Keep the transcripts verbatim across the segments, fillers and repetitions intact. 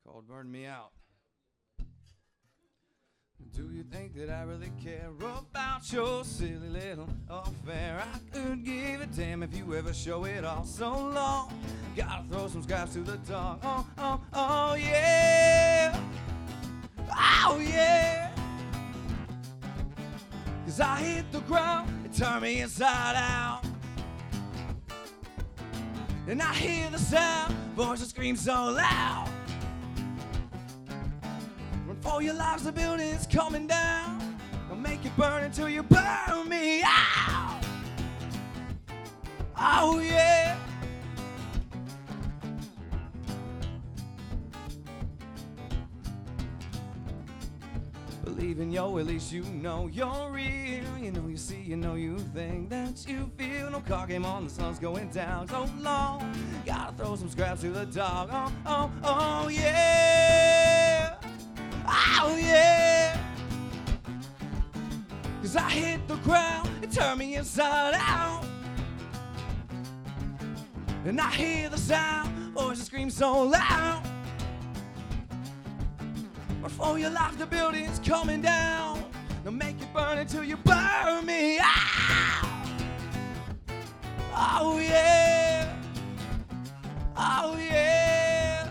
called Burn Me Out. Do you think that I really care about your silly little affair? I could give a damn if you ever show it off. So long, gotta throw some scraps to the dog. Oh, oh, oh, yeah. Oh, yeah. Cause I hit the ground and turn me inside out. And I hear the sound, voices scream so loud. Run for your lives, the building's coming down. I'll make you burn until you burn me out. Oh yeah. Believe in yo, at least you know you're real. You know you see, you know you think that you feel. No car game on, the sun's going down so long. Gotta throw some scraps to the dog. Oh, oh, oh yeah. Oh yeah. Cause I hit the ground and turn me inside out. And I hear the sound, voices scream so loud. Run for your life, the building's coming down. They'll make you burn until you burn me out. Oh yeah. Oh yeah.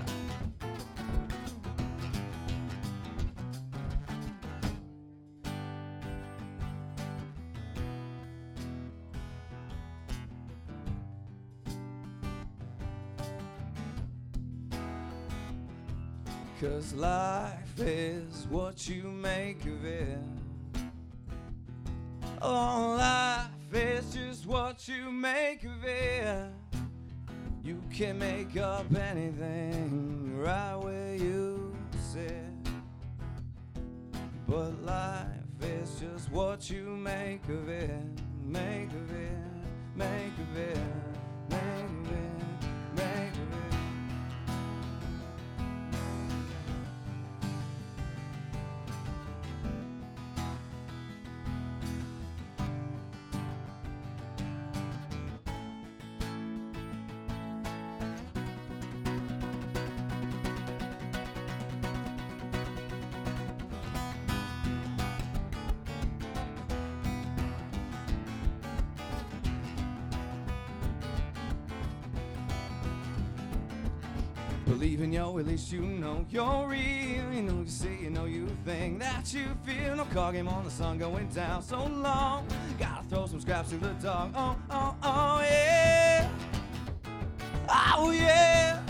Cause life is what you make of it. Oh, life is just what you make of it. You can make up anything right where you sit. But life is just what you make of it. Make of it, make of it, make of it, make of it. Believe in yo, at least you know you're real. You know you see, you know you think that you feel. No car game on, the sun going down so long. Gotta throw some scraps to the dog. Oh, oh, oh yeah. Oh yeah.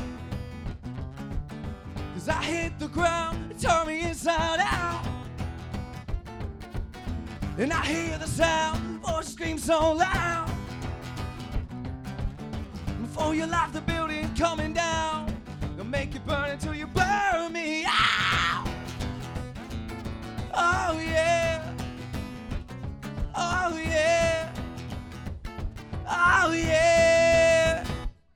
Cause I hit the ground and turn me inside out. And I hear the sound, voices scream so loud. And for your life, the building's coming down. They'll make you burn until you burn.